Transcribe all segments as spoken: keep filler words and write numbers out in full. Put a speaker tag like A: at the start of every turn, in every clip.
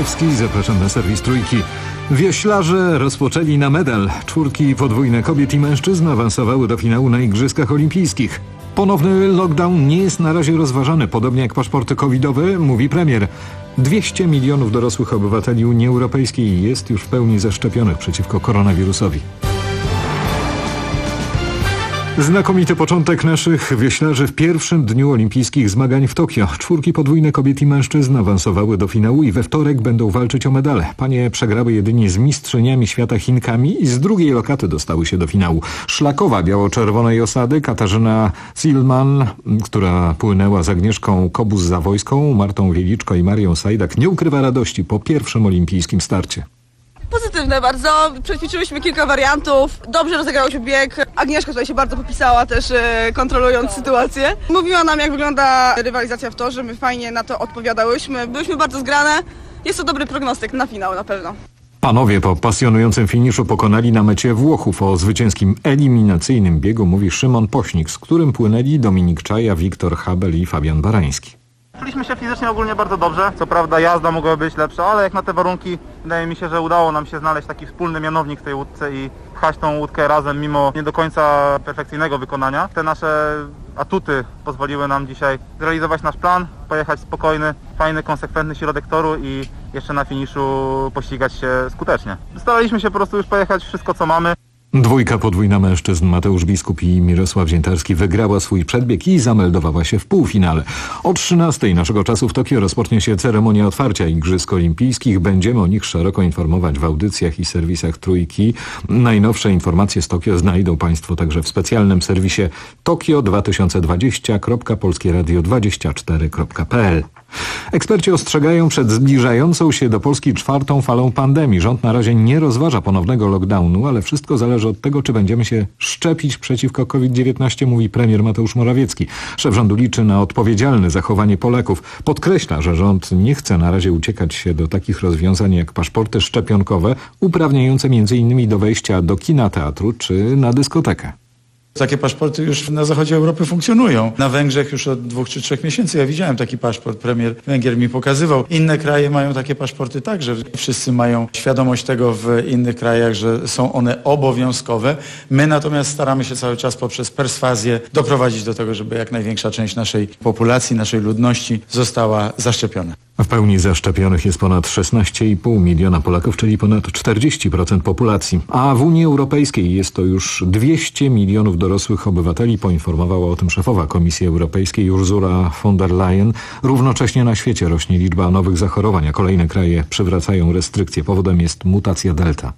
A: Majewski, zapraszam na serwis Trójki. Wioślarze rozpoczęli na medal. Czwórki podwójne kobiet i mężczyzn awansowały do finału na Igrzyskach Olimpijskich. Ponowny lockdown nie jest na razie rozważany, podobnie jak paszporty covidowe, mówi premier. dwieście milionów dorosłych obywateli Unii Europejskiej jest już w pełni zaszczepionych przeciwko koronawirusowi. Znakomity początek naszych wioślarzy w pierwszym dniu olimpijskich zmagań w Tokio. Czwórki podwójne kobiet i mężczyzn awansowały do finału i we wtorek będą walczyć o medale. Panie przegrały jedynie z mistrzyniami świata Chinkami i z drugiej lokaty dostały się do finału. Szlakowa biało-czerwonej osady Katarzyna Zielman, która płynęła z Agnieszką Kobus-Zawojską, Martą Wieliczko i Marią Sajdak, nie ukrywa radości po pierwszym olimpijskim starcie.
B: Pozytywne bardzo, przećwiczyłyśmy kilka wariantów, dobrze rozegrał się bieg. Agnieszka tutaj się bardzo popisała też e, kontrolując sytuację. Mówiła nam, jak wygląda rywalizacja w torze, my fajnie na to odpowiadałyśmy, byłyśmy bardzo zgrane. Jest to dobry prognostyk na finał na pewno.
A: Panowie po pasjonującym finiszu pokonali na mecie Włochów. O zwycięskim eliminacyjnym biegu mówi Szymon Pośnik, z którym płynęli Dominik Czaja, Wiktor Habel i Fabian Barański.
C: Czuliśmy się fizycznie ogólnie bardzo dobrze. Co prawda jazda mogła być lepsza, ale jak na te warunki wydaje mi się, że udało nam się znaleźć taki wspólny mianownik w tej łódce i pchać tą łódkę razem mimo nie do końca perfekcyjnego wykonania. Te nasze atuty pozwoliły nam dzisiaj zrealizować nasz plan, pojechać spokojny, fajny, konsekwentny środek toru i jeszcze na finiszu pościgać się skutecznie. Staraliśmy się po prostu już pojechać wszystko, co mamy.
A: Dwójka podwójna mężczyzn Mateusz Biskup i Mirosław Ziętarski wygrała swój przedbieg i zameldowała się w półfinale. O trzynastej naszego czasu w Tokio rozpocznie się ceremonia otwarcia Igrzysk Olimpijskich. Będziemy o nich szeroko informować w audycjach i serwisach Trójki. Najnowsze informacje z Tokio znajdą Państwo także w specjalnym serwisie tokio dwa tysiące dwadzieścia kropka polskie radio dwadzieścia cztery kropka p l. Eksperci ostrzegają przed zbliżającą się do Polski czwartą falą pandemii. Rząd na razie nie rozważa ponownego lockdownu, ale wszystko zależy od tego, czy będziemy się szczepić przeciwko COVID dziewiętnaście, mówi premier Mateusz Morawiecki. Szef rządu liczy na odpowiedzialne zachowanie Polaków. Podkreśla, że rząd nie chce na razie uciekać się do takich rozwiązań jak paszporty szczepionkowe, uprawniające między innymi do wejścia do kina, teatru czy na dyskotekę.
D: Takie paszporty już na zachodzie Europy funkcjonują. Na Węgrzech już od dwóch czy trzech miesięcy ja widziałem taki paszport. Premier Węgier mi pokazywał. Inne kraje mają takie paszporty także. Wszyscy mają świadomość tego w innych krajach, że są one obowiązkowe. My natomiast staramy się cały czas poprzez perswazję doprowadzić do tego, żeby jak największa część naszej populacji, naszej ludności została zaszczepiona.
A: W pełni zaszczepionych jest ponad szesnaście i pół miliona Polaków, czyli ponad czterdzieści procent populacji. A w Unii Europejskiej jest to już dwieście milionów dorosłych obywateli, poinformowała o tym szefowa Komisji Europejskiej Ursula von der Leyen. Równocześnie na świecie rośnie liczba nowych zachorowań, a kolejne kraje przywracają restrykcje. Powodem jest mutacja Delta.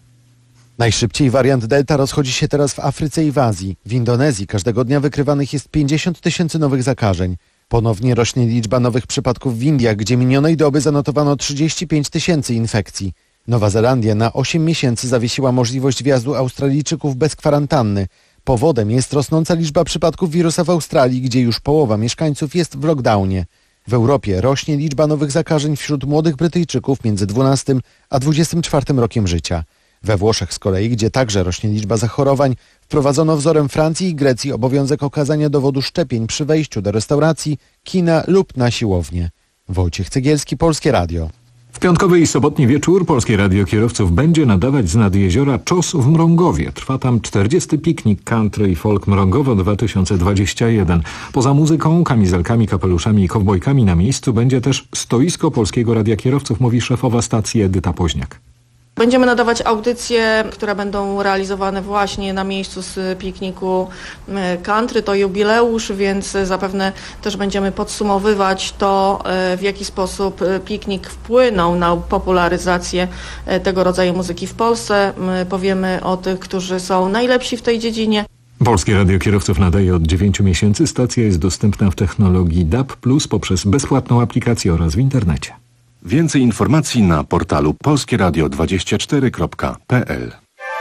E: Najszybciej wariant Delta rozchodzi się teraz w Afryce i w Azji. W Indonezji każdego dnia wykrywanych jest pięćdziesiąt tysięcy nowych zakażeń. Ponownie rośnie liczba nowych przypadków w Indiach, gdzie minionej doby zanotowano trzydzieści pięć tysięcy infekcji. Nowa Zelandia na osiem miesięcy zawiesiła możliwość wjazdu Australijczyków bez kwarantanny. Powodem jest rosnąca liczba przypadków wirusa w Australii, gdzie już połowa mieszkańców jest w lockdownie. W Europie rośnie liczba nowych zakażeń wśród młodych Brytyjczyków między dwunastym a dwudziestym czwartym rokiem życia. We Włoszech z kolei, gdzie także rośnie liczba zachorowań, wprowadzono wzorem Francji i Grecji obowiązek okazania dowodu szczepień przy wejściu do restauracji, kina lub na siłownię. Wojciech Cegielski, Polskie Radio.
A: W piątkowy i sobotni wieczór Polskie Radio Kierowców będzie nadawać z nad jeziora Czos w Mrągowie. Trwa tam czterdziesty piknik Country i Folk Mrągowo dwa tysiące dwudziesty pierwszy. Poza muzyką, kamizelkami, kapeluszami i kowbojkami na miejscu będzie też stoisko Polskiego Radia Kierowców, mówi szefowa stacji Edyta Poźniak.
F: Będziemy nadawać audycje, które będą realizowane właśnie na miejscu z pikniku country. To jubileusz, więc zapewne też będziemy podsumowywać to, w jaki sposób piknik wpłynął na popularyzację tego rodzaju muzyki w Polsce. Powiemy o tych, którzy są najlepsi w tej dziedzinie.
A: Polskie Radio Kierowców nadaje od dziewięciu miesięcy. Stacja jest dostępna w technologii D A B plus, poprzez bezpłatną aplikację oraz w internecie.
G: Więcej informacji na portalu polskie radio dwadzieścia cztery kropka p l.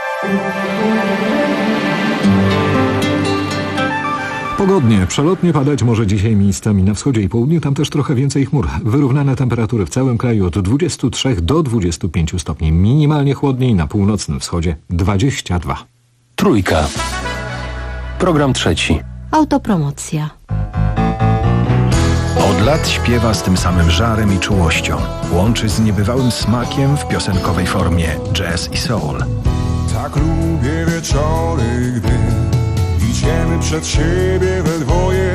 A: Pogodnie, przelotnie padać może dzisiaj miejscami na wschodzie i południu, tam też trochę więcej chmur. Wyrównane temperatury w całym kraju od dwudziestu trzech do dwudziestu pięciu stopni. Minimalnie chłodniej na północnym wschodzie dwadzieścia dwa.
H: Trójka. Program trzeci.
I: Autopromocja.
H: Od Od lat śpiewa z tym samym żarem i czułością. Łączy z niebywałym smakiem w piosenkowej formie jazz i soul.
I: Tak lubię wieczory, gdy idziemy przed siebie we dwoje.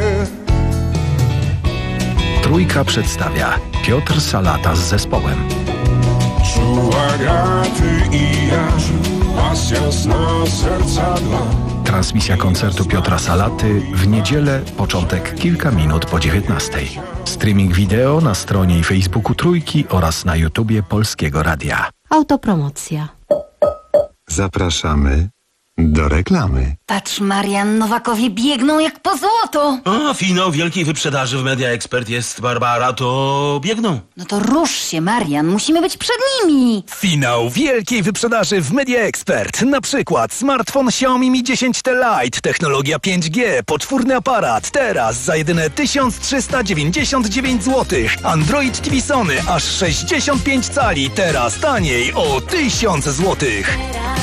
H: Trójka przedstawia Piotr Salata z zespołem.
I: Czuła graty i jaż, pasja sna serca dla.
H: Transmisja koncertu Piotra Salaty w niedzielę, początek kilka minut po dziewiętnastej. Streaming wideo na stronie i Facebooku Trójki oraz na YouTubie Polskiego Radia.
J: Autopromocja.
K: Zapraszamy do reklamy.
J: Patrz, Marian, Nowakowie biegną jak po złoto.
L: A, finał wielkiej wyprzedaży w Media Expert jest, Barbara, to biegną.
J: No to rusz się, Marian, musimy być przed nimi.
M: Finał wielkiej wyprzedaży w Media Expert. Na przykład smartfon Xiaomi Mi dziesięć T Lite, technologia pięć G, poczwórny aparat, teraz za jedyne tysiąc trzysta dziewięćdziesiąt dziewięć złotych. Android T V Sony aż sześćdziesiąt pięć cali, teraz taniej o tysiąc złotych.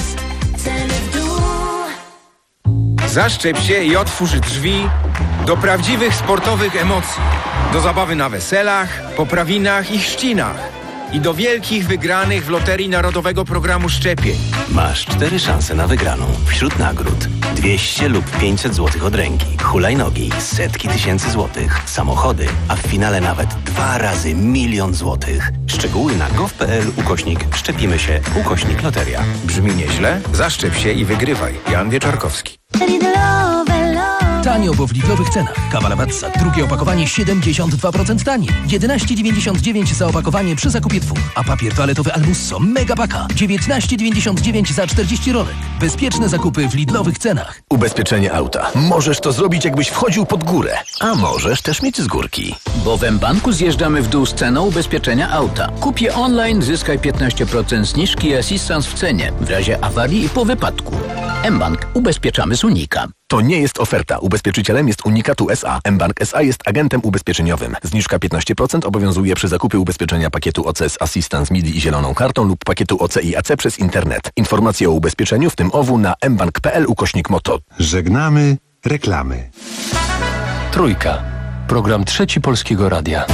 N: Zaszczep się i otwórz drzwi do prawdziwych sportowych emocji. Do zabawy na weselach, poprawinach i chrzcinach. I do wielkich wygranych w Loterii Narodowego Programu Szczepień.
O: Masz cztery szanse na wygraną. Wśród nagród dwieście lub pięćset złotych od ręki, hulajnogi, setki tysięcy złotych, samochody, a w finale nawet dwa razy milion złotych. Szczegóły na gov.pl ukośnik szczepimy się ukośnik loteria.
N: Brzmi nieźle? Zaszczep się i wygrywaj. Jan Wieczorkowski.
P: Tanio, bo w Lidlowych cenach. Kawa Lavazza, drugie opakowanie siedemdziesiąt dwa procent taniej. jedenaście dziewięćdziesiąt dziewięć za opakowanie przy zakupie dwóch. A papier toaletowy Almusso Mega Paka dziewiętnaście dziewięćdziesiąt dziewięć za czterdzieści rolek. Bezpieczne zakupy w Lidlowych cenach.
Q: Ubezpieczenie auta. Możesz to zrobić, jakbyś wchodził pod górę. A możesz też mieć z górki.
R: Bo w mBanku zjeżdżamy w dół z ceną ubezpieczenia auta. Kup je online, zyskaj piętnaście procent zniżki i asystans w cenie. W razie awarii i po wypadku. mBank. Ubezpieczamy z Unika.
Q: To nie jest oferta. Ubezpieczycielem jest Unikatu S A. mBank S A jest agentem ubezpieczeniowym. Zniżka piętnaście procent obowiązuje przy zakupie ubezpieczenia pakietu O C z Assistance M I D I i zieloną kartą lub pakietu O C i A C przez internet. Informacje o ubezpieczeniu, w tym O W, na mbank.pl ukośnik moto.
K: Żegnamy reklamy.
S: Trójka. Program Trzeci Polskiego Radia.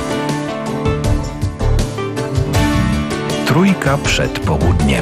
H: Trójka przed południem.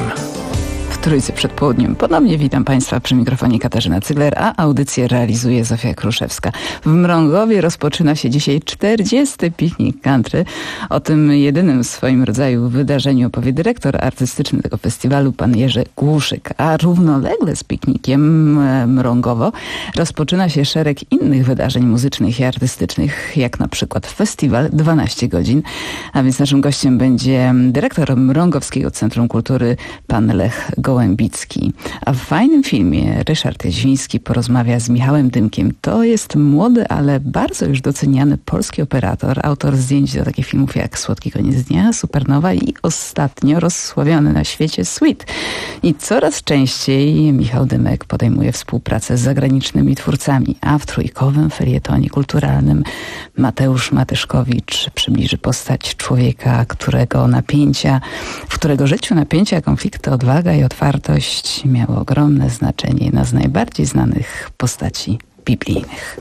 T: W Trójce przed południem ponownie witam Państwa przy mikrofonie Katarzyna Cygler, a audycję realizuje Zofia Kruszewska. W Mrągowie rozpoczyna się dzisiaj czterdziesty piknik country. O tym jedynym w swoim rodzaju wydarzeniu opowie dyrektor artystyczny tego festiwalu, pan Jerzy Głuszyk. A równolegle z piknikiem Mrągowo rozpoczyna się szereg innych wydarzeń muzycznych i artystycznych, jak na przykład festiwal dwanaście godzin. A więc naszym gościem będzie dyrektor Mrągowskiego Centrum Kultury, pan Lech Gołębicki. A w fajnym filmie Ryszard Jaźwiński porozmawia z Michałem Dymkiem. To jest młody, ale bardzo już doceniany polski operator, autor zdjęć do takich filmów jak Słodki koniec dnia, Supernowa i ostatnio rozsławiony na świecie Sweet. I coraz częściej Michał Dymek podejmuje współpracę z zagranicznymi twórcami, a w trójkowym felietonie kulturalnym Mateusz Matyszkowicz przybliży postać człowieka, którego napięcia, w którego życiu napięcia, konflikty, odwaga i otwartość miały ogromne znaczenie. Jedna z najbardziej znanych postaci biblijnych.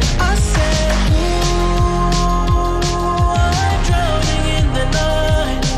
U: Drowning in the night.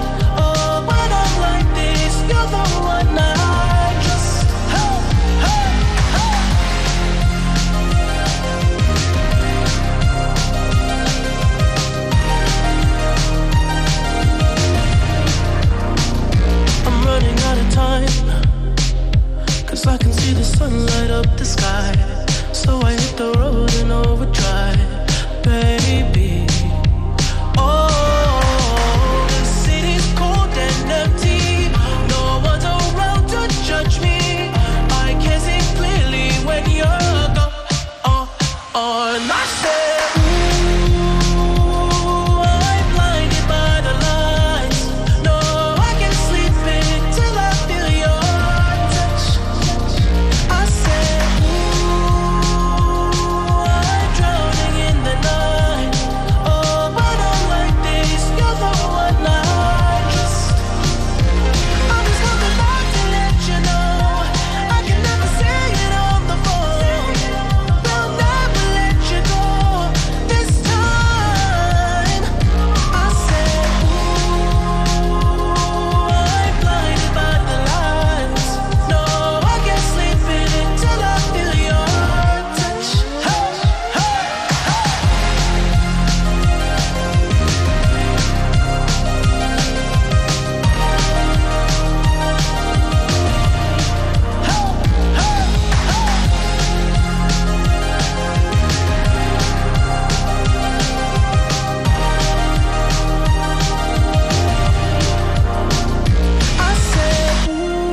U: the road in overdrive, baby. Oh, the city's cold and empty. No one's around to judge me. I can see clearly when you're gone. Oh, oh, and I said, ooh, I'm blinded by the lights. No, I can't sleep until I feel your touch. I said, ooh, I'm drowning in the night. Oh, when I'm like this, you're the one I trust. I'm just coming back to let you know I can never say it on the phone. They'll never let you go this time. I said, ooh, I'm blinded by the lights. No, I can't sleep in it till I feel your touch. Hey, hey, I said,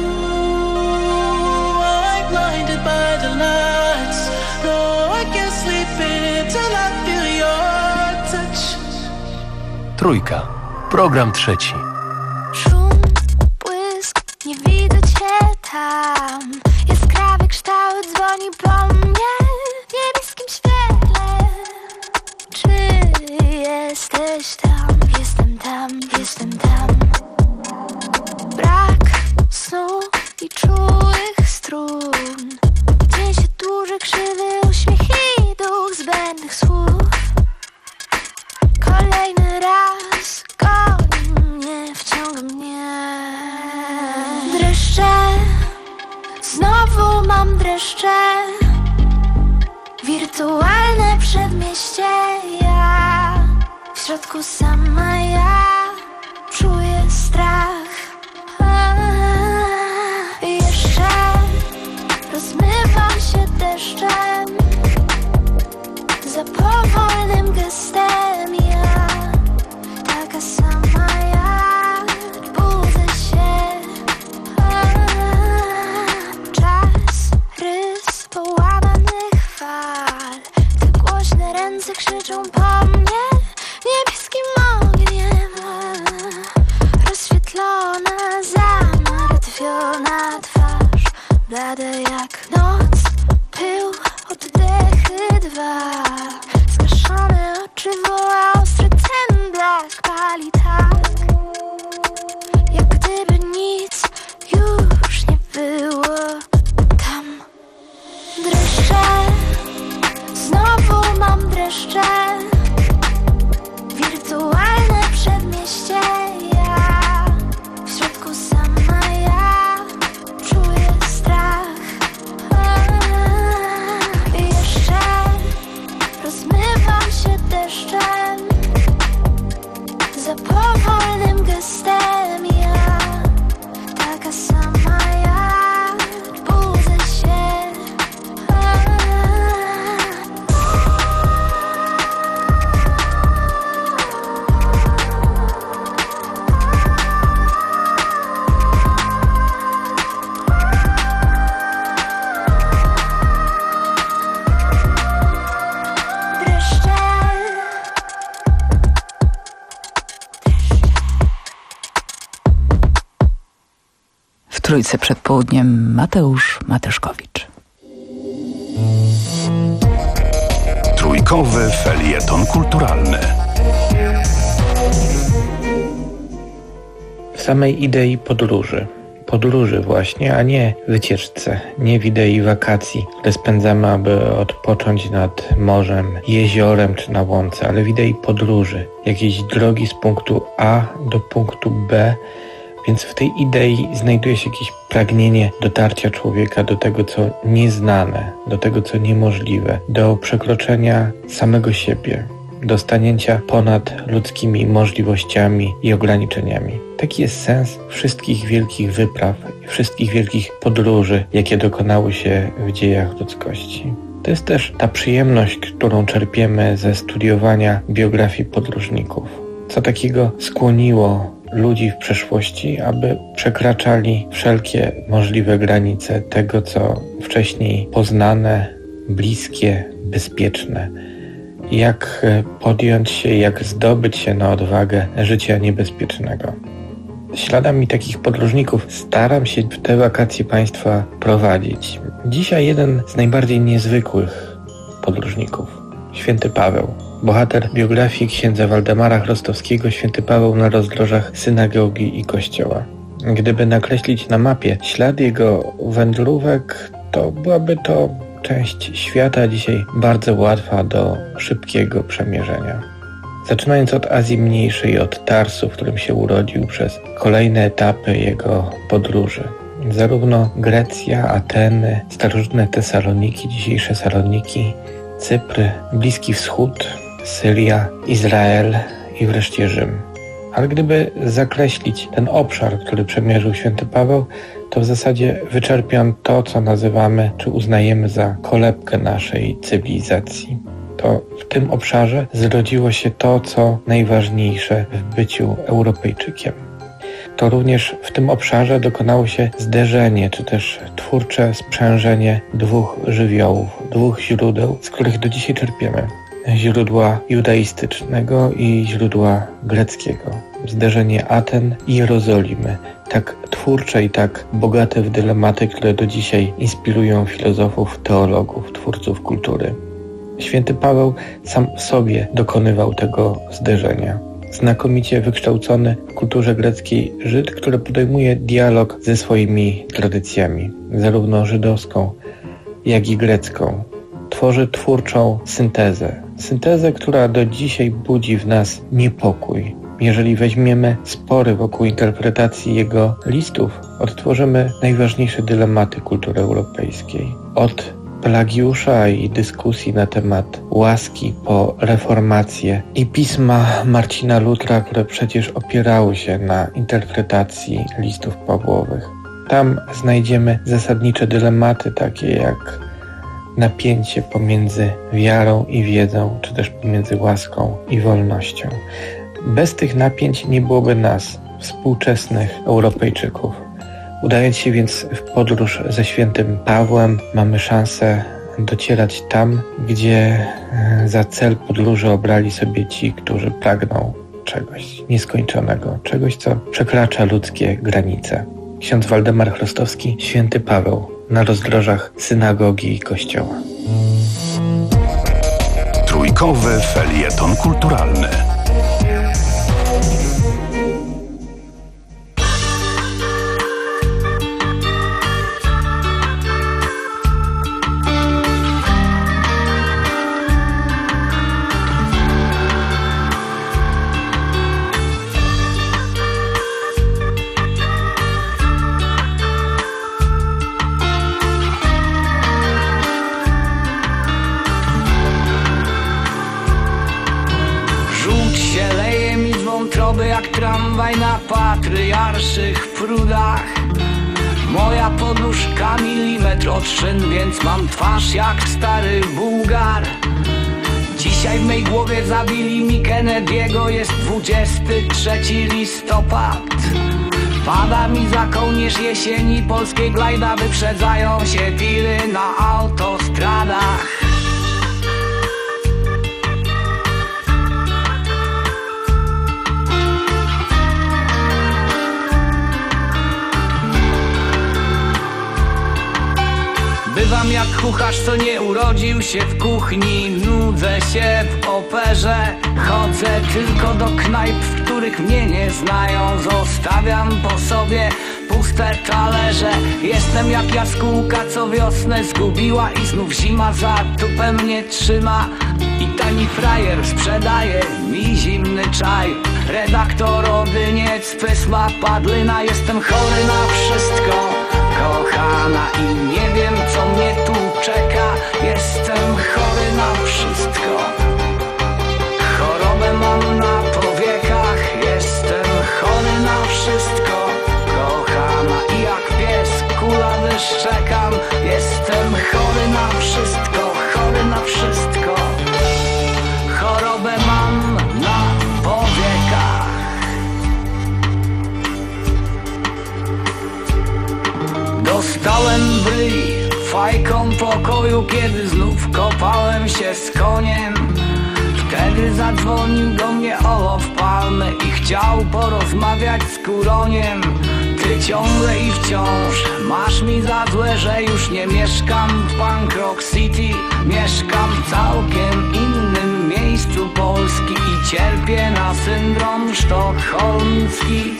U: ooh, I'm blinded by the lights. No, I can't sleep in it till I feel your touch.
S: Trójka. Program trzeci.
V: Szum, błysk, nie widzę cię tam. Jaskrawy kształt dzwoni po mnie w niebieskim świetle. Czy jesteś tam? Jestem tam, jestem tam. Brak snu i czułych strun. Gdzie się dłuży krzywy uśmiech i duch zbędnych słów. Kolejny raz goni mnie, wciąga mnie. Dreszcze, znowu mam dreszcze. Wirtualne przedmieście, ja w środku sama ja czuję strach. A, jeszcze rozmywam się deszczem. Za powolnym gestem ja, taka sama ja, budzę się. A, czas, rys połamanych fal. Te głośne ręce krzyczą po mnie niebieskim ogniem. Rozświetlona, zamartwiona twarz, blada jak noc, pył, oddechy dwa. Skaszone oczy woła ostry ten blask, pali tak, jak gdyby nic już nie było tam. Dreszcze, znowu mam dreszcze. Wirtualne przedmieście, ja w środku sama ja czuję strach. A, jeszcze rozmywam się deszczem. Za powolnym gestem ja, taka sama ja, budzę się. A, dreszcze.
T: W Trójce przed południem Mateusz Mateuszkowicz.
H: Trójkowy felieton kulturalny.
W: W samej idei podróży. Podróży właśnie, a nie wycieczce, nie w idei wakacji, które spędzamy, aby odpocząć nad morzem, jeziorem czy na łące, ale w idei podróży, jakiejś drogi z punktu A do punktu B, więc w tej idei znajduje się jakieś pragnienie dotarcia człowieka do tego, co nieznane, do tego, co niemożliwe, do przekroczenia samego siebie, do stanięcia ponad ludzkimi możliwościami i ograniczeniami. Taki jest sens wszystkich wielkich wypraw, wszystkich wielkich podróży, jakie dokonały się w dziejach ludzkości. To jest też ta przyjemność, którą czerpiemy ze studiowania biografii podróżników. Co takiego skłoniło ludzi w przeszłości, aby przekraczali wszelkie możliwe granice tego, co wcześniej poznane, bliskie, bezpieczne. Jak podjąć się, jak zdobyć się na odwagę życia niebezpiecznego. Śladami takich podróżników staram się w te wakacje Państwa prowadzić. Dzisiaj jeden z najbardziej niezwykłych podróżników, święty Paweł. Bohater biografii księdza Waldemara Chrostowskiego, święty Paweł na rozdrożach synagogi i kościoła. Gdyby nakreślić na mapie ślad jego wędrówek, to byłaby to część świata dzisiaj bardzo łatwa do szybkiego przemierzenia. Zaczynając od Azji Mniejszej, od Tarsu, w którym się urodził, przez kolejne etapy jego podróży. Zarówno Grecja, Ateny, starożytne Tesaloniki, dzisiejsze Saloniki, Cypr, Bliski Wschód, Syria, Izrael i wreszcie Rzym. Ale gdyby zakreślić ten obszar, który przemierzył święty Paweł, to w zasadzie wyczerpie on to, co nazywamy, czy uznajemy za kolebkę naszej cywilizacji. To w tym obszarze zrodziło się to, co najważniejsze w byciu Europejczykiem. To również w tym obszarze dokonało się zderzenie, czy też twórcze sprzężenie dwóch żywiołów, dwóch źródeł, z których do dzisiaj czerpiemy. Źródła judaistycznego i źródła greckiego. Zderzenie Aten i Jerozolimy, tak twórcze i tak bogate w dylematy, które do dzisiaj inspirują filozofów, teologów, twórców kultury. Święty Paweł sam w sobie dokonywał tego zderzenia. Znakomicie wykształcony w kulturze greckiej Żyd, który podejmuje dialog ze swoimi tradycjami, zarówno żydowską, jak i grecką. Tworzy twórczą syntezę. Syntezę, która do dzisiaj budzi w nas niepokój. Jeżeli weźmiemy spory wokół interpretacji jego listów, odtworzymy najważniejsze dylematy kultury europejskiej. Od Pelagiusza i dyskusji na temat łaski po reformację i pisma Marcina Lutra, które przecież opierały się na interpretacji listów Pawłowych. Tam znajdziemy zasadnicze dylematy takie jak napięcie pomiędzy wiarą i wiedzą, czy też pomiędzy łaską i wolnością. Bez tych napięć nie byłoby nas, współczesnych Europejczyków. Udając się więc w podróż ze świętym Pawłem, mamy szansę docierać tam, gdzie za cel podróży obrali sobie ci, którzy pragną czegoś nieskończonego, czegoś, co przekracza ludzkie granice. Ksiądz Waldemar Chrostowski, święty Paweł na rozdrożach synagogi i kościoła.
B: Trójkowy felieton kulturalny.
C: Jak tramwaj na patriarszych prudach. Moja podróżka milimetr odszyn, więc mam twarz jak stary Bułgar. Dzisiaj w mej głowie zabili mi Kennedy'ego, jest dwudziesty trzeci listopad. Pada mi za kołnierz jesieni polskiej glajda, wyprzedzają się tiry na autostradach. Bywam jak kucharz, co nie urodził się w kuchni. Nudzę się w operze, chodzę tylko do knajp, w których mnie nie znają. Zostawiam po sobie puste talerze. Jestem jak jaskółka, co wiosnę zgubiła i znów zima za tupę mnie trzyma. I tani frajer sprzedaje mi zimny czaj. Redaktor Odyniec, Pysma Padlina. Jestem chory na wszystko, kochana, i nie wiem, co mnie tu czeka. Jestem chory na wszystko. Chorobę mam na powiekach. Jestem chory na wszystko, kochana, i jak pies kulawy szczekam. Jestem chory na wszystko. chory na wszystko. Chorobę mam na powiekach. Dostałem bryj fajką pokoju, kiedy znów kopałem się z koniem. Wtedy zadzwonił do mnie Olof Palme i chciał porozmawiać z Kuroniem. Ty ciągle i wciąż masz mi za złe, że już nie mieszkam w Punk Rock City. Mieszkam w całkiem innym miejscu Polski i cierpię na syndrom sztokholmski.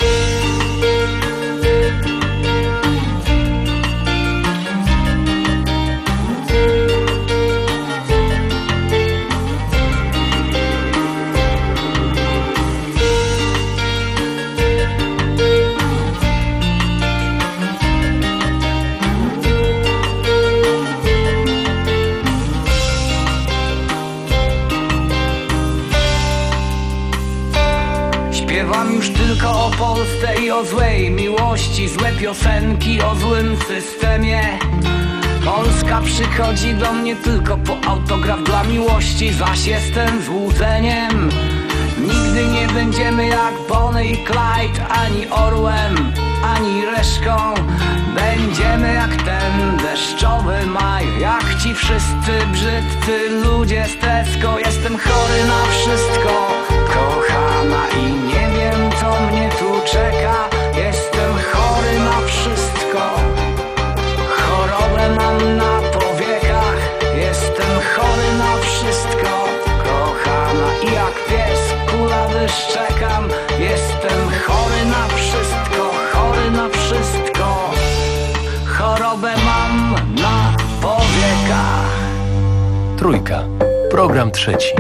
C: Śpiewam już tylko o Polsce i o złej miłości, złe piosenki o złym systemie. Polska przychodzi do mnie tylko po autograf dla miłości, zaś jestem złudzeniem. Nigdy nie będziemy jak Bonnie i Clyde, ani orłem, ani reszką. Będziemy jak ten deszczowy maj, jak ci wszyscy brzydcy ludzie z Tesco. Jestem chory na wszystko, kochana, i nie wiem co mnie tu czeka. Jestem chory na wszystko, chorobę mam na powiekach. Jestem chory na wszystko, kochana, i jak pies kulawy szczekam. Jestem chory na wszystko, chory na wszystko, chorobę mam na powiekach.
S: Trójka. Program trzeci.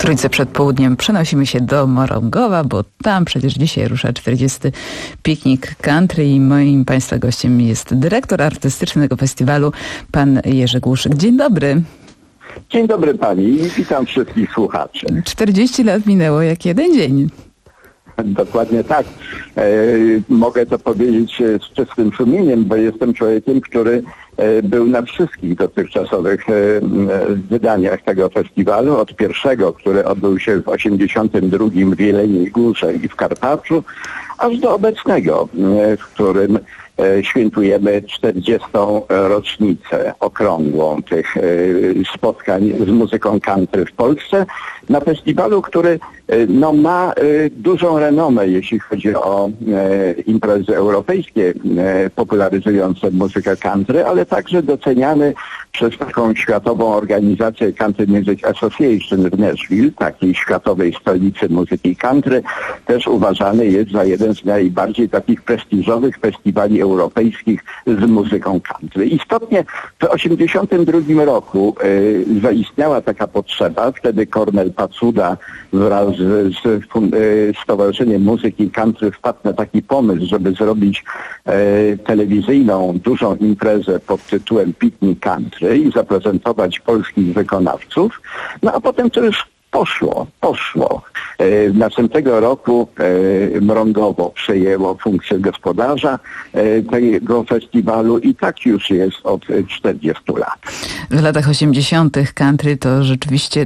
T: Trójce przed południem przenosimy się do Morągowa, bo tam przecież dzisiaj rusza czterdziesty piknik country i moim Państwa gościem jest dyrektor artystyczny tego festiwalu, pan Jerzy Głuszyk. Dzień dobry.
D: Dzień dobry pani i witam wszystkich słuchaczy.
T: czterdzieści lat minęło jak jeden dzień.
D: Dokładnie tak. E, mogę to powiedzieć z czystym sumieniem, bo jestem człowiekiem, który e, był na wszystkich dotychczasowych e, wydaniach tego festiwalu. Od pierwszego, który odbył się w osiemdziesiątym drugim w Jeleniej Górze i w Karpaczu, aż do obecnego, e, w którym e, świętujemy czterdziestą rocznicę okrągłą tych e, spotkań z muzyką country w Polsce. Na festiwalu, który no, ma y, dużą renomę, jeśli chodzi o e, imprezy europejskie e, popularyzujące muzykę country, ale także doceniany przez taką światową organizację Country Music Association w Nashville, takiej światowej stolicy muzyki country, też uważany jest za jeden z najbardziej takich prestiżowych festiwali europejskich z muzyką country. Istotnie w osiemdziesiątym drugim roku y, zaistniała taka potrzeba, wtedy Kornel Pacuda wraz z, z Stowarzyszeniem Muzyki Country wpadł na taki pomysł, żeby zrobić e, telewizyjną, dużą imprezę pod tytułem Piknik Country i zaprezentować polskich wykonawców. No a potem to już poszło, poszło. E, następnego roku e, Mrągowo przejęło funkcję gospodarza e, tego festiwalu i tak już jest od czterdziestu lat.
T: W latach osiemdziesiątych country to rzeczywiście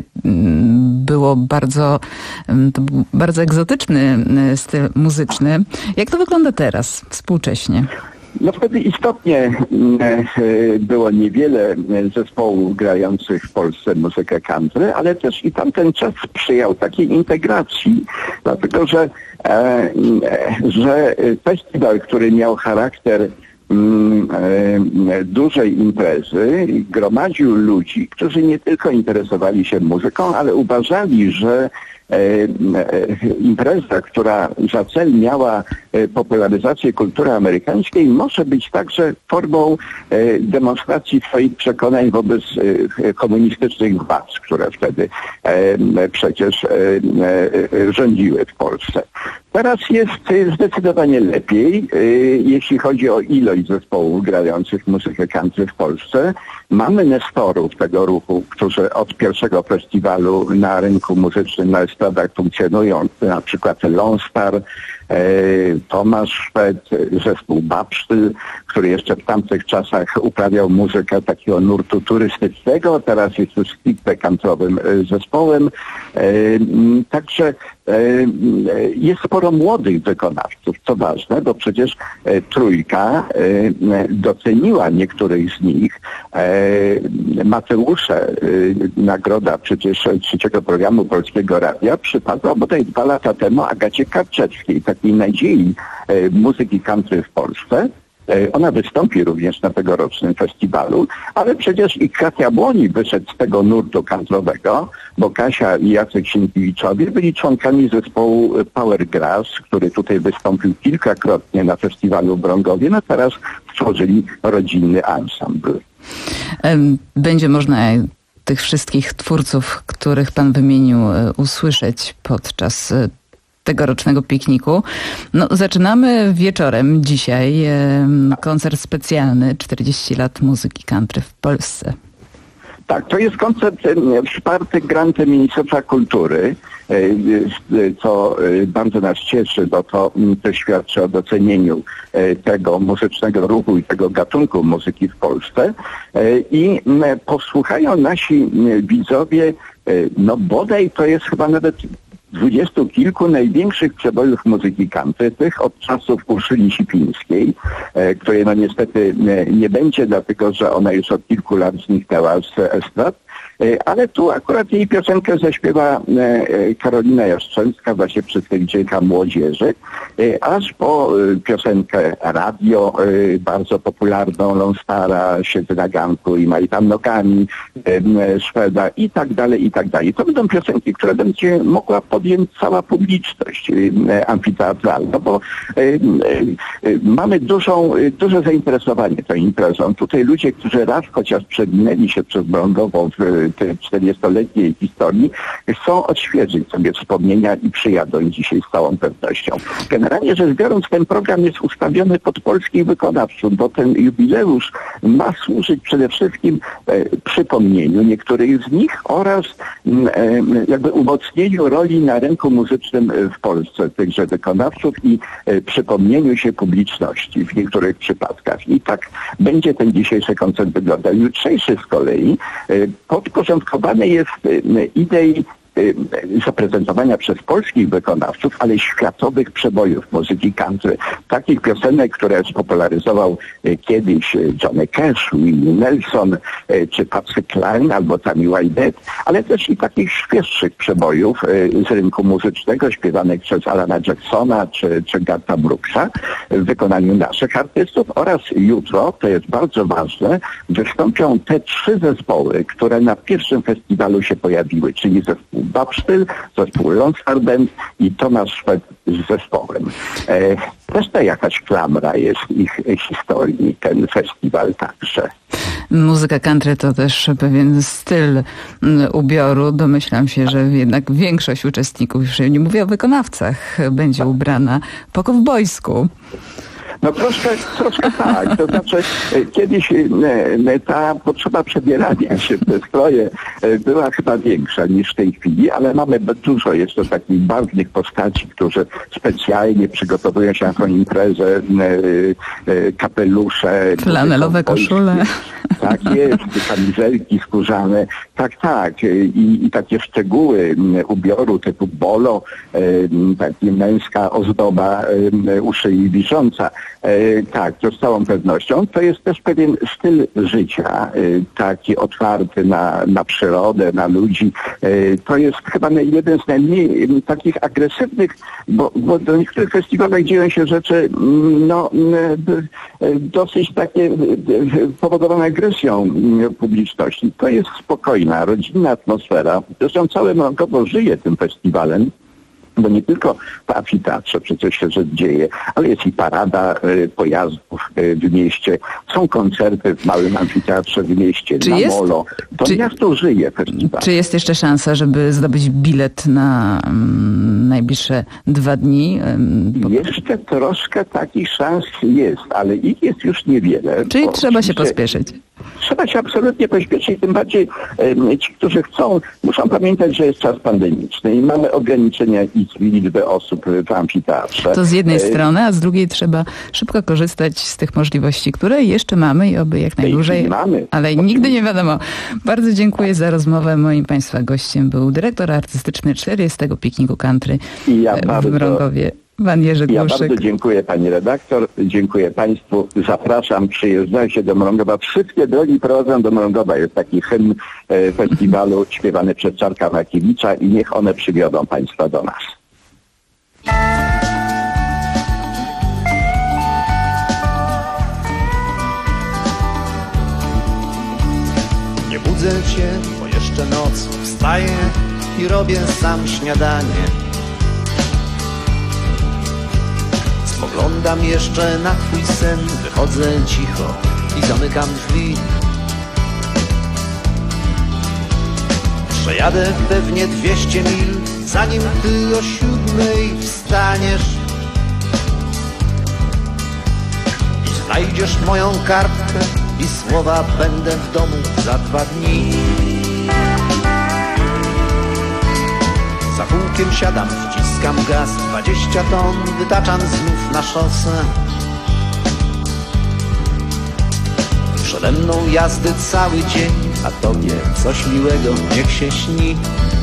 T: było bardzo, to był bardzo egzotyczny styl muzyczny. Jak to wygląda teraz, współcześnie?
D: No wtedy istotnie było niewiele zespołów grających w Polsce muzykę country, ale też i tamten czas sprzyjał takiej integracji, dlatego że, że festiwal, który miał charakter dużej imprezy, gromadził ludzi, którzy nie tylko interesowali się muzyką, ale uważali, że impreza, która za cel miała popularyzację kultury amerykańskiej, może być także formą demonstracji swoich przekonań wobec komunistycznych władz, które wtedy przecież rządziły w Polsce. Teraz jest zdecydowanie lepiej, jeśli chodzi o ilość zespołów grających muzykę country w Polsce. Mamy nestorów tego ruchu, którzy od pierwszego festiwalu na rynku muzycznym na estradach funkcjonują, na przykład Lone Star, Tomasz Szwed, zespół Babsztyl, który jeszcze w tamtych czasach uprawiał muzykę takiego nurtu turystycznego, teraz jest już stricte countrowym zespołem. Także jest sporo młodych wykonawców, co ważne, bo przecież Trójka doceniła niektórych z nich. Mateusze, nagroda przecież trzeciego programu Polskiego Radia, przypadła bodaj dwa lata temu Agacie Karczewskiej, takiej nadziei muzyki country w Polsce. Ona wystąpi również na tegorocznym festiwalu, ale przecież i Kwiat Jabłoni wyszedł z tego nurtu country'owego, bo Kasia i Jacek Sienkiewiczowie byli członkami zespołu Power Grass, który tutaj wystąpił kilkakrotnie na festiwalu w Mrągowie, no teraz stworzyli rodzinny ensemble.
T: Będzie można tych wszystkich twórców, których pan wymienił, usłyszeć podczas tegorocznego pikniku. No, zaczynamy wieczorem dzisiaj e, koncert specjalny czterdzieści lat muzyki country w Polsce.
D: Tak, to jest koncert wsparty grantem Ministerstwa Kultury, co bardzo nas cieszy, bo to też świadczy o docenieniu tego muzycznego ruchu i tego gatunku muzyki w Polsce. I posłuchają nasi widzowie, no bodaj to jest chyba nawet dwudziestu kilku największych przebojów muzyki country, tych od czasów Urszyli Sipińskiej, e, której no niestety nie, nie będzie, dlatego że ona już od kilku lat zniknęła z estrad. Ale tu akurat jej piosenkę zaśpiewa Karolina Jastrzębska, właśnie przedstawicielka młodzieży, aż po piosenkę radio, bardzo popularną Lone Stara, Siedzę na ganku i maj tam nogami, Szweda i tak dalej, i tak dalej. To będą piosenki, które będzie mogła podjąć cała publiczność amfiteatralna, bo mamy dużą, duże zainteresowanie tą imprezą. Tutaj ludzie, którzy raz chociaż przewinęli się przez Mrągową w tej czterdziestoletniej historii, chcą odświeżyć sobie wspomnienia i przyjadą dzisiaj z całą pewnością. Generalnie rzecz biorąc, ten program jest ustawiony pod polskich wykonawców, bo ten jubileusz ma służyć przede wszystkim e, przypomnieniu niektórych z nich oraz e, jakby umocnieniu roli na rynku muzycznym w Polsce tychże wykonawców i e, przypomnieniu się publiczności w niektórych przypadkach. I tak będzie ten dzisiejszy koncert wyglądał. Jutrzejszy z kolei e, podporządkowany jest e, idei zaprezentowania przez polskich wykonawców, ale światowych przebojów muzyki country. Takich piosenek, które spopularyzował kiedyś Johnny Cash, Willie Nelson, czy Patsy Cline, albo Tammy Wynette, ale też i takich świeższych przebojów z rynku muzycznego, śpiewanych przez Alana Jacksona, czy, czy Garta Brooksa w wykonaniu naszych artystów. Oraz jutro, to jest bardzo ważne, wystąpią te trzy zespoły, które na pierwszym festiwalu się pojawiły, czyli zespół Babsztyl, zespół Lonstar Band i Tomasz Szwed z zespołem. E, też to jakaś klamra jest ich historii, ten festiwal także.
T: Muzyka country to też pewien styl ubioru. Domyślam się, że jednak większość uczestników, już nie mówię o wykonawcach, będzie ubrana po kowbojsku.
D: No troszkę, troszkę tak. To znaczy kiedyś ta potrzeba przebierania się w te stroje była chyba większa niż w tej chwili, ale mamy dużo jeszcze takich barwnych postaci, którzy specjalnie przygotowują się na tą imprezę, kapelusze.
T: Flanelowe koszule.
D: Tak jest, kamizelki skórzane. Tak, tak. I, i takie szczegóły ubioru typu bolo, taka męska ozdoba u szyi wisząca. E, tak, to z całą pewnością. To jest też pewien styl życia, e, taki otwarty na, na przyrodę, na ludzi. E, to jest chyba jeden z najmniej m, takich agresywnych, bo, bo do niektórych festiwalach dzieją się rzeczy no, e, dosyć takie e, powodowane agresją e, publiczności. To jest spokojna, rodzinna atmosfera. Zresztą całe Mrągowo żyje tym festiwalem. Bo nie tylko w amfiteatrze przecież się rzecz dzieje, ale jest i parada y, pojazdów y, w mieście, są koncerty w małym amfiteatrze w mieście,
T: czy
D: na
T: jest,
D: molo. To
T: czy,
D: miasto żyje festiwal.
T: Czy jest jeszcze szansa, żeby zdobyć bilet na um, najbliższe dwa dni? Um,
D: jeszcze troszkę takich szans jest, ale ich jest już niewiele.
T: Czyli trzeba się pospieszyć.
D: Trzeba się absolutnie pośpieszyć, tym bardziej e, ci, którzy chcą, muszą pamiętać, że jest czas pandemiczny i mamy ograniczenia i liczby osób w amfiteatrze.
T: To z jednej
D: e,
T: strony, a z drugiej trzeba szybko korzystać z tych możliwości, które jeszcze mamy i oby jak najdłużej,
D: mamy.
T: ale nigdy nie wiadomo. Bardzo dziękuję za rozmowę. Moim Państwa gościem był dyrektor artystyczny czterdziestego pikniku country
D: I ja
T: w
D: bardzo,
T: Mrągowie. Pan Jerzy
D: Ja
T: Głuszczyk.
D: bardzo dziękuję pani redaktor, dziękuję państwu, zapraszam, przyjeżdżajcie do Mrągowa. Wszystkie drogi prowadzą do Mrągowa. Jest taki hymn e, festiwalu śpiewany przez Czarka Makiewicza i niech one przywiodą państwa do nas.
E: Nie budzę cię, bo jeszcze noc, wstaję i robię sam śniadanie. Spoglądam jeszcze na twój sen, wychodzę cicho i zamykam drzwi. Przejadę pewnie dwieście mil, zanim ty o siódmej wstaniesz i znajdziesz moją kartkę i słowa będę w domu za dwa dni. Za kółkiem siadam, wciskam gaz, dwadzieścia ton wytaczam znów na szosę. Przede mną jazdy cały dzień, a tobie coś miłego niech się śni.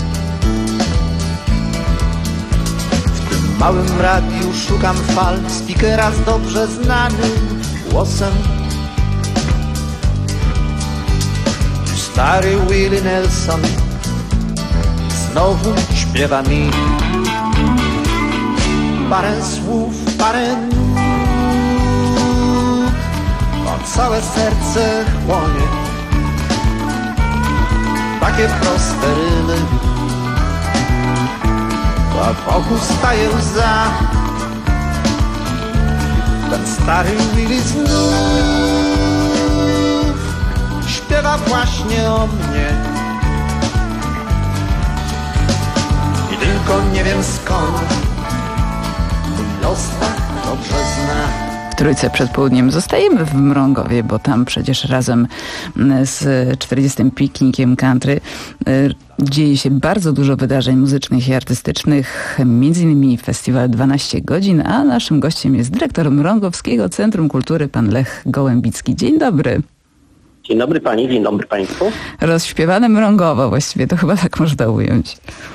E: W tym małym radiu szukam fal, speakera z dobrze znanym głosem. Stary Willie Nelson znowu śpiewa mi. Parę słów, parę nut, o całe serce chłonie. Takie proste rymy, a wokół staje łza. Ten stary Willie znów śpiewa właśnie o mnie. tylko nie wiem skąd. Los tak dobrze zna.
T: W Trójce przed południem zostajemy w Mrągowie, bo tam przecież razem z czterdziestym piknikiem country dzieje się bardzo dużo wydarzeń muzycznych i artystycznych, między innymi festiwal dwanaście godzin, a naszym gościem jest dyrektor Mrągowskiego Centrum Kultury, pan Lech Gołębicki. Dzień dobry.
A: Dzień dobry pani, dzień dobry państwu.
T: Rozśpiewane Mrągowo właściwie, to chyba tak można ująć.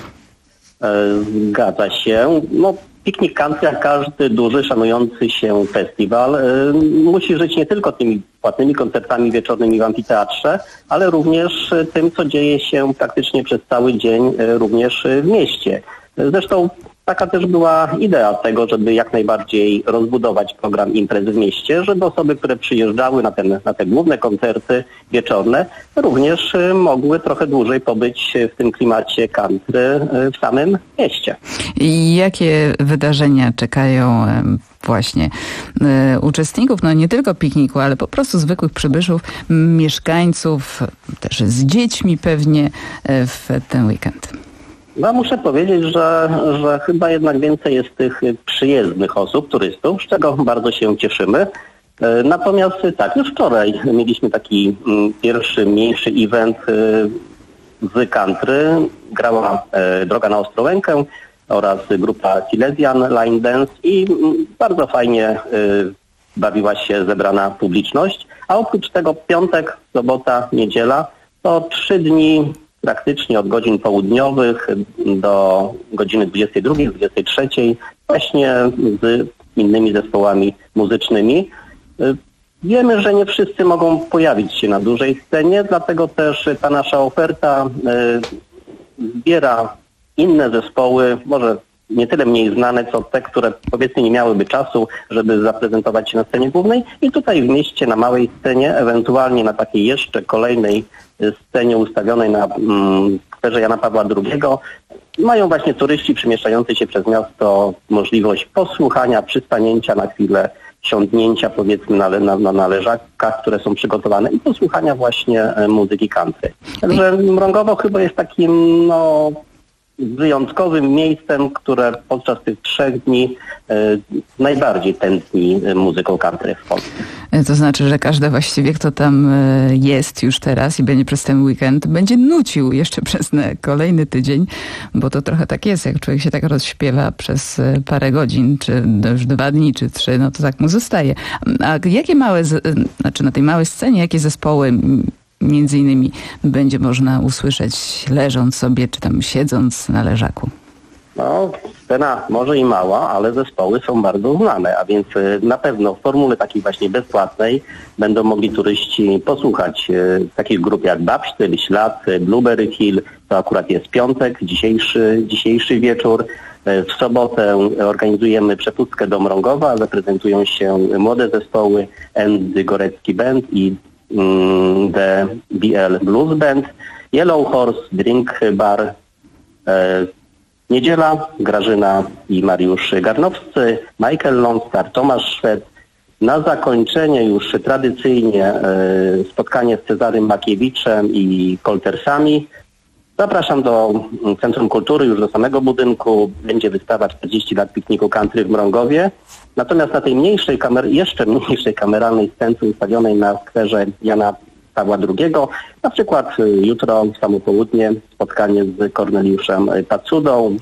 A: Zgadza się. No, piknik country, jak każdy duży, szanujący się festiwal, musi żyć nie tylko tymi płatnymi koncertami wieczornymi w amfiteatrze, ale również tym, co dzieje się praktycznie przez cały dzień również w mieście. Zresztą taka też była idea tego, żeby jak najbardziej rozbudować program imprez w mieście, żeby osoby, które przyjeżdżały na, ten, na te główne koncerty wieczorne, również mogły trochę dłużej pobyć w tym klimacie country w samym mieście.
T: I jakie wydarzenia czekają właśnie y, uczestników, no nie tylko pikniku, ale po prostu zwykłych przybyszów, mieszkańców, też z dziećmi pewnie w ten weekend?
A: No muszę powiedzieć, że, że chyba jednak więcej jest tych przyjezdnych osób, turystów, z czego bardzo się cieszymy. Natomiast tak, już wczoraj mieliśmy taki m, pierwszy, mniejszy event y, z country. Grała y, Droga na Ostrołękę oraz grupa Silesian Line Dance i m, bardzo fajnie y, bawiła się zebrana publiczność. A oprócz tego piątek, sobota, niedziela to trzy dni praktycznie od godzin południowych do godziny dwudziestej drugiej, dwudziestej trzeciej właśnie z innymi zespołami muzycznymi. Wiemy, że nie wszyscy mogą pojawić się na dużej scenie, dlatego też ta nasza oferta zbiera inne zespoły, może nie tyle mniej znane, co te, które powiedzmy nie miałyby czasu, żeby zaprezentować się na scenie głównej i tutaj w mieście na małej scenie, ewentualnie na takiej jeszcze kolejnej scenie ustawionej na mm, skwerze Jana Pawła drugiego mają właśnie turyści przemieszczający się przez miasto możliwość posłuchania, przystanięcia na chwilę, siądnięcia powiedzmy na, na, na, na leżakach, które są przygotowane i posłuchania właśnie e, muzyki country. Także Mrągowo chyba jest takim no wyjątkowym miejscem, które podczas tych trzech dni e, najbardziej tętni muzyką country w Polsce.
T: To znaczy, że każdy właściwie, kto tam jest już teraz i będzie przez ten weekend, będzie nucił jeszcze przez kolejny tydzień, bo to trochę tak jest, jak człowiek się tak rozśpiewa przez parę godzin, czy już dwa dni, czy trzy, no to tak mu zostaje. A jakie małe, znaczy na tej małej scenie, jakie zespoły między innymi będzie można usłyszeć leżąc sobie, czy tam siedząc na leżaku?
A: No, scena może i mała, ale zespoły są bardzo znane, a więc na pewno w formule takiej właśnie bezpłatnej będą mogli turyści posłuchać takich grup jak Babsztyl, Ślad, Blueberry Hill, to akurat jest piątek, dzisiejszy, dzisiejszy wieczór. W sobotę organizujemy przepustkę do Mrągowa, zaprezentują się młode zespoły Andy Gorecki Band i mm, The B L Blues Band, Yellow Horse, Drink Bar, e, Niedziela, Grażyna i Mariusz Garnowscy, Michael Lonstar, Tomasz Szwed. Na zakończenie już tradycyjnie e, spotkanie z Cezarym Makiewiczem i Koltersami. Zapraszam do Centrum Kultury, już do samego budynku. Będzie wystawa czterdzieści lat pikniku country w Mrągowie. Natomiast na tej mniejszej, kamer- jeszcze mniejszej kameralnej scence ustawionej na skwerze Jana Pawła drugiego, na przykład jutro w samo południe spotkanie z Korneliuszem Pacudą.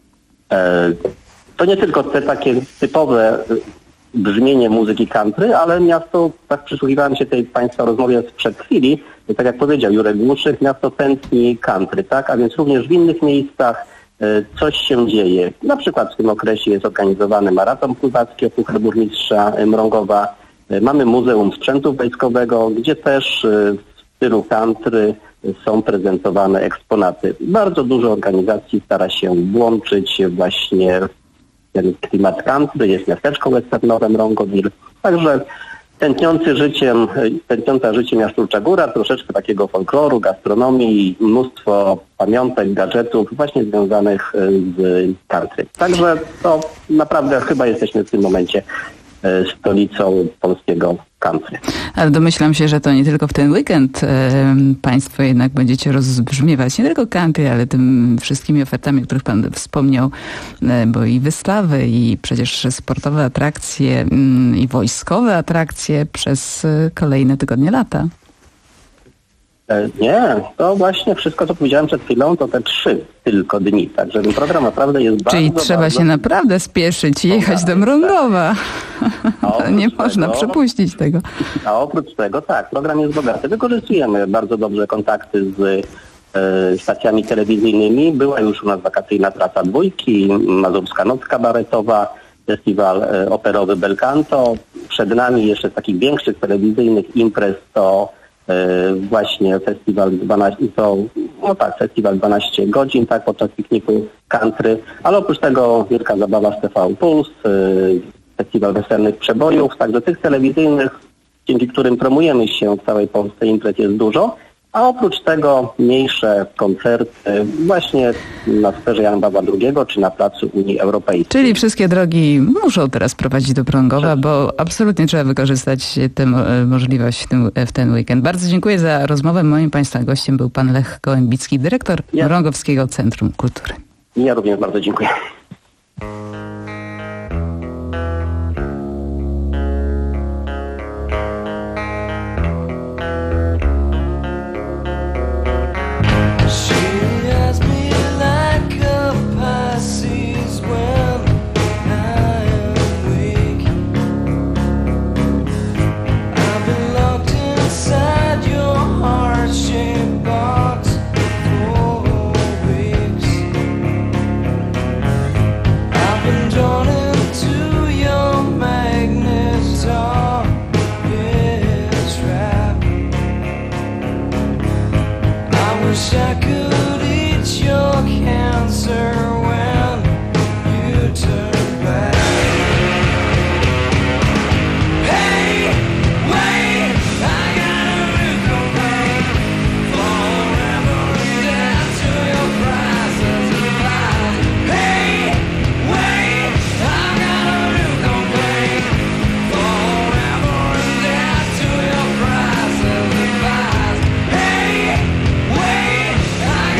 A: To nie tylko te takie typowe brzmienie muzyki country, ale miasto, tak przysłuchiwałem się tej Państwa rozmowie sprzed chwili, tak jak powiedział Jurek Głuszyk, miasto tętni country, tak? A więc również w innych miejscach coś się dzieje. Na przykład w tym okresie jest organizowany maraton pływacki o Puchar Burmistrza Mrągowa. Mamy Muzeum Sprzętu Wojskowego, gdzie też w stylu country są prezentowane eksponaty. Bardzo dużo organizacji stara się włączyć właśnie ten klimat country. Jest miasteczko westernowe Mrągowil. Także tętniący życiem, tętniąca życiem Jaszczurcza Góra, troszeczkę takiego folkloru, gastronomii, mnóstwo pamiątek, gadżetów właśnie związanych z country. Także to naprawdę chyba jesteśmy w tym momencie stolicą polskiego country.
T: Ale domyślam się, że to nie tylko w ten weekend e, państwo jednak będziecie rozbrzmiewać nie tylko country, ale tym wszystkimi ofertami, o których pan wspomniał, e, bo i wystawy, i przecież sportowe atrakcje, mm, i wojskowe atrakcje przez e, kolejne tygodnie lata.
A: Nie, to właśnie wszystko, co powiedziałem przed chwilą, to te trzy tylko dni. Także ten program naprawdę jest
T: Czyli
A: bardzo,
T: trzeba
A: bardzo...
T: się naprawdę spieszyć i jechać do Mrągowa. Nie można
A: tego,
T: przepuścić tego.
A: A oprócz tego, tak, program jest bogaty. Wykorzystujemy bardzo dobrze kontakty z e, stacjami telewizyjnymi. Była już u nas wakacyjna trasa dwójki, Mazurska Noc Kabaretowa, festiwal e, operowy Belcanto. Przed nami jeszcze z takich większych telewizyjnych imprez to właśnie festiwal dwanaście, to, no tak, festiwal dwanaście godzin, tak, podczas pikniku country, ale oprócz tego wielka zabawa z T V Puls, festiwal weselnych przebojów, także tych telewizyjnych, dzięki którym promujemy się w całej Polsce, imprez jest dużo, a oprócz tego mniejsze koncerty właśnie na sferze Jana Pawła drugiego czy na placu Unii Europejskiej.
T: Czyli wszystkie drogi muszą teraz prowadzić do Mrągowa, bo absolutnie trzeba wykorzystać tę możliwość w ten, w ten weekend. Bardzo dziękuję za rozmowę. Moim Państwa gościem był pan Lech Gołębicki, dyrektor ja. Mrągowskiego Centrum Kultury.
A: Ja również bardzo dziękuję.
U: Hey, wait, I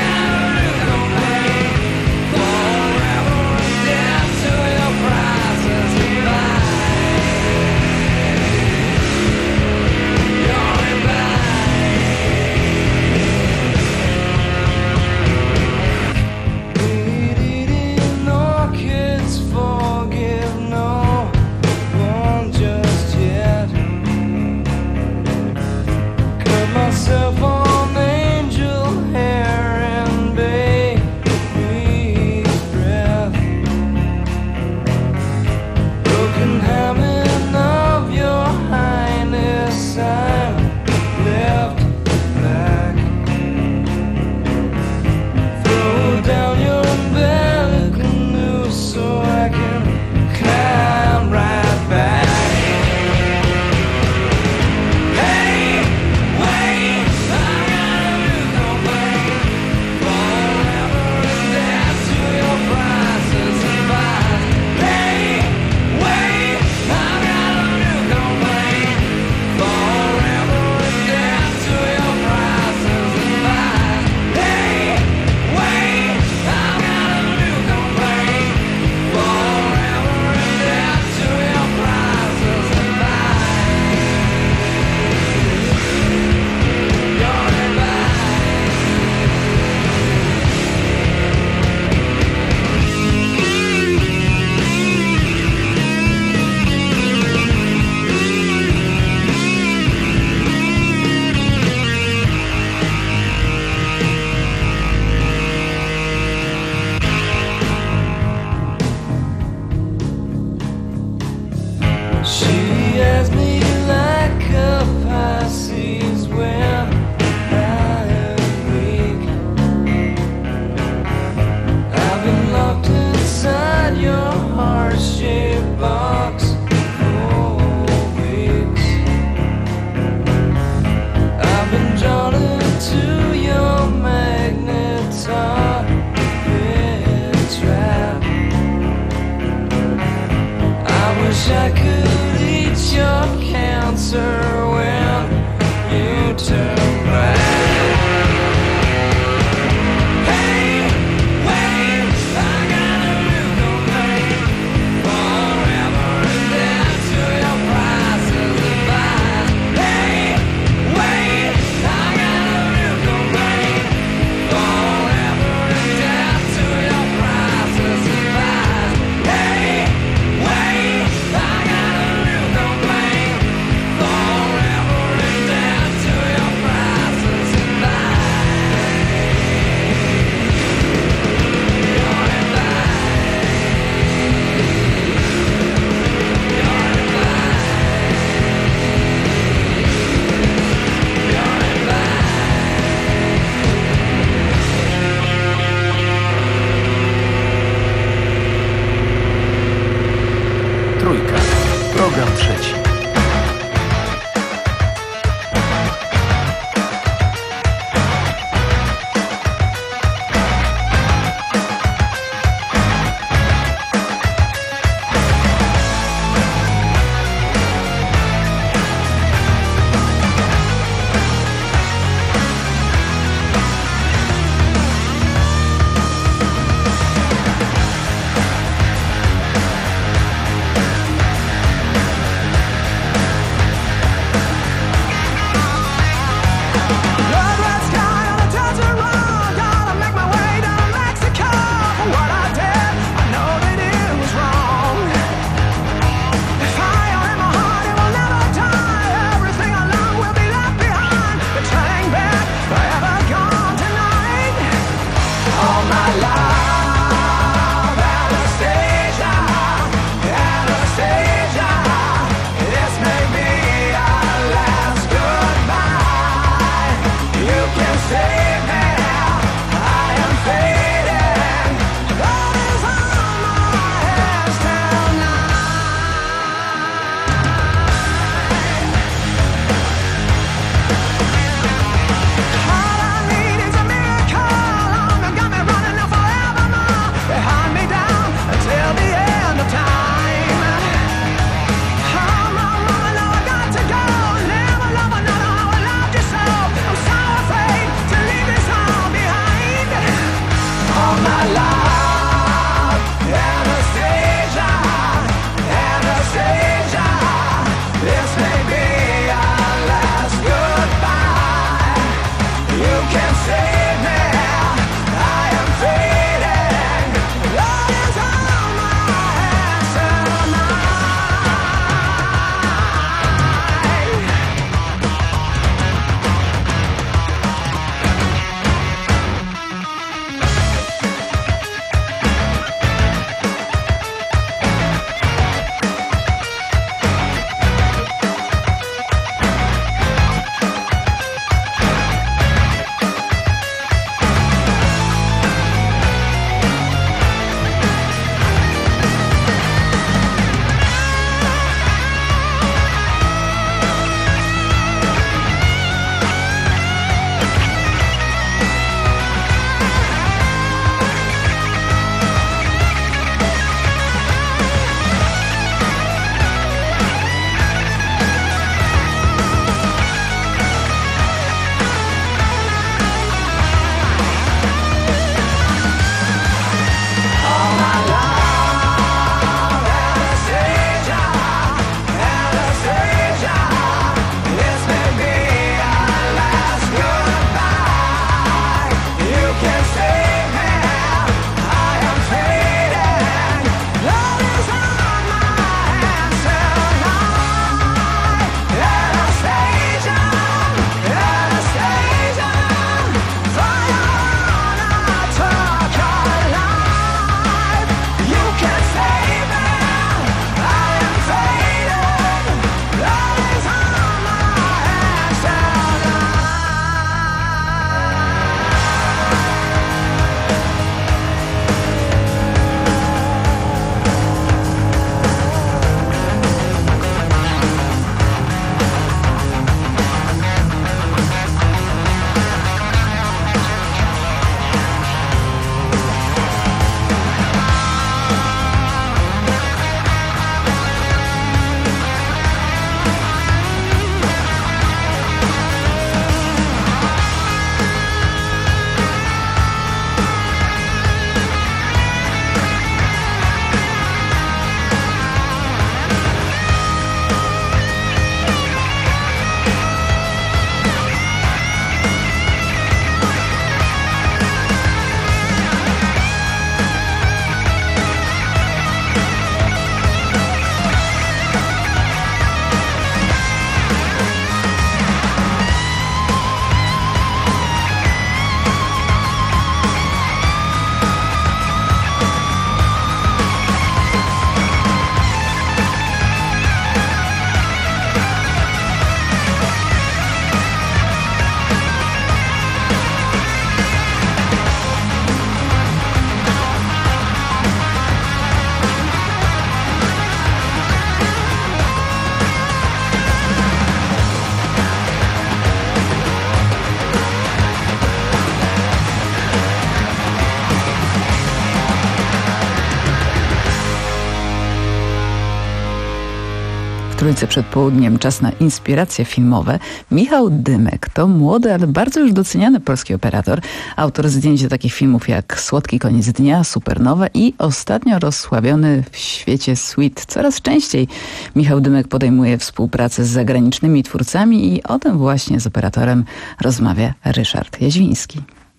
T: Trójce przed południem czas na inspiracje filmowe. Michał Dymek to młody, ale bardzo już doceniany polski operator. Autor zdjęć do takich filmów jak Słodki koniec dnia, Supernowa i ostatnio rozsławiony w świecie Sweet. Coraz częściej Michał Dymek podejmuje współpracę z zagranicznymi twórcami i o tym właśnie z operatorem rozmawia Ryszard Jaźwiński.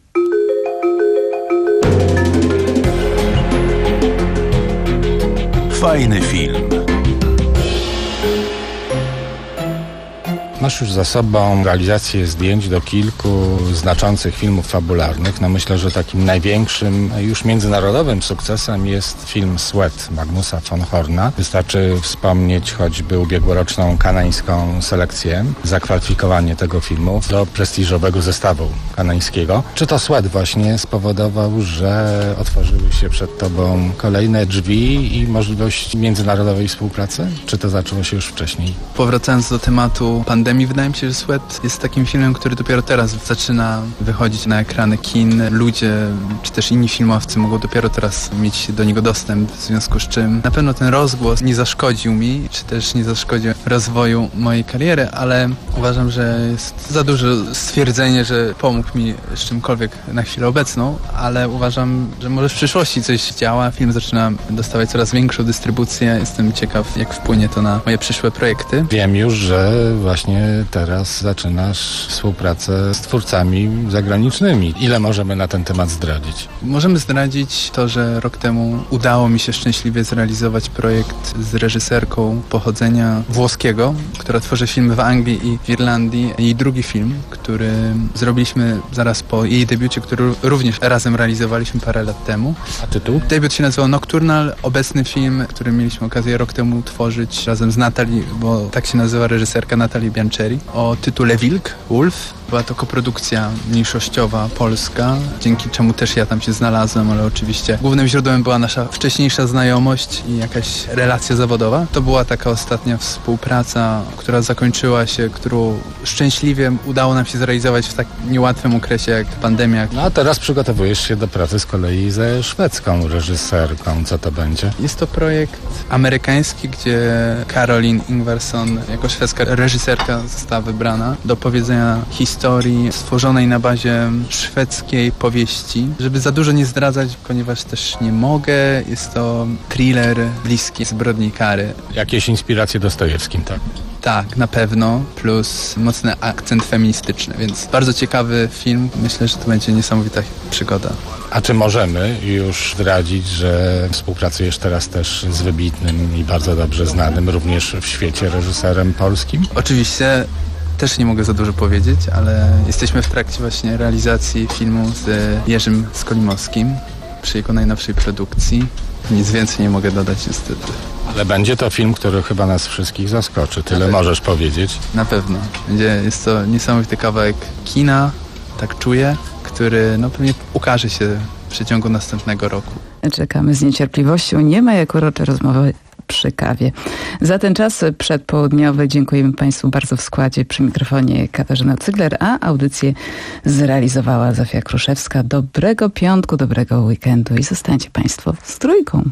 B: Fajny film.
F: Masz już za sobą realizację zdjęć do kilku znaczących filmów fabularnych. No myślę, że takim największym, już międzynarodowym sukcesem jest film Sweat Magnusa von Horna. Wystarczy wspomnieć choćby ubiegłoroczną kanańską selekcję, zakwalifikowanie tego filmu do prestiżowego zestawu kanańskiego. Czy to Sweat właśnie spowodował, że otworzyły się przed tobą kolejne drzwi i możliwość międzynarodowej współpracy? Czy to zaczęło się już wcześniej?
G: Powracając do tematu pandemii, wydaje mi się, że Sweat jest takim filmem, który dopiero teraz zaczyna wychodzić na ekrany kin. Ludzie, czy też inni filmowcy mogą dopiero teraz mieć do niego dostęp, w związku z czym na pewno ten rozgłos nie zaszkodził mi, czy też nie zaszkodził rozwoju mojej kariery, ale uważam, że jest za duże stwierdzenie, że pomógł mi z czymkolwiek na chwilę obecną, ale uważam, że może w przyszłości coś działa. Film zaczyna dostawać coraz większą dystrybucję. Jestem ciekaw, jak wpłynie to na moje przyszłe projekty.
F: Wiem już, że właśnie teraz zaczynasz współpracę z twórcami zagranicznymi. Ile możemy na ten temat zdradzić?
G: Możemy zdradzić to, że rok temu udało mi się szczęśliwie zrealizować projekt z reżyserką pochodzenia włoskiego, która tworzy filmy w Anglii i w Irlandii. Jej drugi film, który zrobiliśmy zaraz po jej debiucie, który również razem realizowaliśmy parę lat temu.
F: A tytuł?
G: Debiut się nazywał Nocturnal. Obecny film, który mieliśmy okazję rok temu tworzyć razem z Natalie, bo tak się nazywa reżyserka, Natalie Biancheri, o tytule Wilk, Wolf. Była to koprodukcja mniejszościowa polska, dzięki czemu też ja tam się znalazłem, ale oczywiście głównym źródłem była nasza wcześniejsza znajomość i jakaś relacja zawodowa. To była taka ostatnia współpraca, która zakończyła się, którą szczęśliwie udało nam się zrealizować w tak niełatwym okresie jak pandemia.
F: No a teraz przygotowujesz się do pracy z kolei ze szwedzką reżyserką. Co to będzie?
G: Jest to projekt amerykański, gdzie Caroline Ingvarsson jako szwedzka reżyserka została wybrana do powiedzenia historii stworzonej na bazie szwedzkiej powieści. Żeby za dużo nie zdradzać, ponieważ też nie mogę, jest to thriller bliski zbrodni kary.
F: Jakieś inspiracje Dostojewskim, tak?
G: Tak, na pewno, plus mocny akcent feministyczny, więc bardzo ciekawy film. Myślę, że to będzie niesamowita przygoda.
F: A czy możemy już zdradzić, że współpracujesz teraz też z wybitnym i bardzo dobrze znanym również w świecie reżyserem polskim?
G: Oczywiście. Też nie mogę za dużo powiedzieć, ale jesteśmy w trakcie właśnie realizacji filmu z Jerzym Skolimowskim przy jego najnowszej produkcji. Nic więcej nie mogę dodać niestety.
F: Ale będzie to film, który chyba nas wszystkich zaskoczy. Tyle możesz powiedzieć.
G: Na pewno. Będzie, jest to niesamowity kawałek kina, tak czuję, który no, pewnie ukaże się w przeciągu następnego roku.
T: Czekamy z niecierpliwością. Nie ma jak urocze rozmowy przy kawie. Za ten czas przedpołudniowy dziękujemy Państwu bardzo w składzie. Przy mikrofonie Katarzyna Cygler, a audycję zrealizowała Zofia Kruszewska. Dobrego piątku, dobrego weekendu i zostańcie Państwo z Trójką.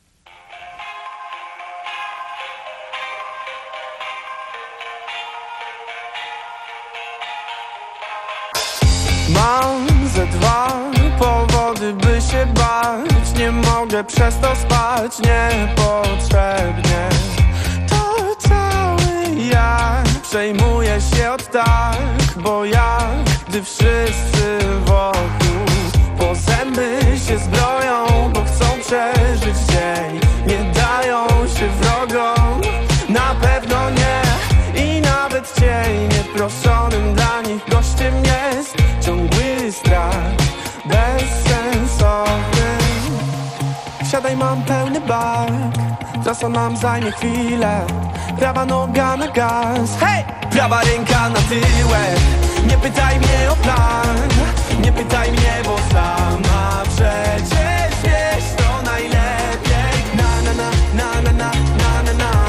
U: Mam ze dwa powody, by się bać. Nie mogę przez to spać niepotrzebnie. To cały ja przejmuję się od tak, bo jak gdy wszyscy wokół po zęby się zbroją, bo chcą przeżyć dzień, nie dają się wrogom, na pewno nie. I nawet cień nieproszonym dla nich gościem jest ciągły strach, bezsensowny. Siadaj, mam pełny bark, trasa nam zajmie chwilę. Prawa noga na gaz, hej! Prawa ręka na tyłek. Nie pytaj mnie o plan, nie pytaj mnie, bo sama przecież wiesz to najlepiej. Na na na na na na na na na.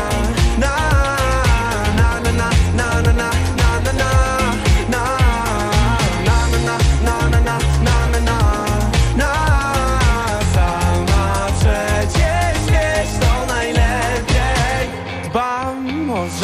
U: Może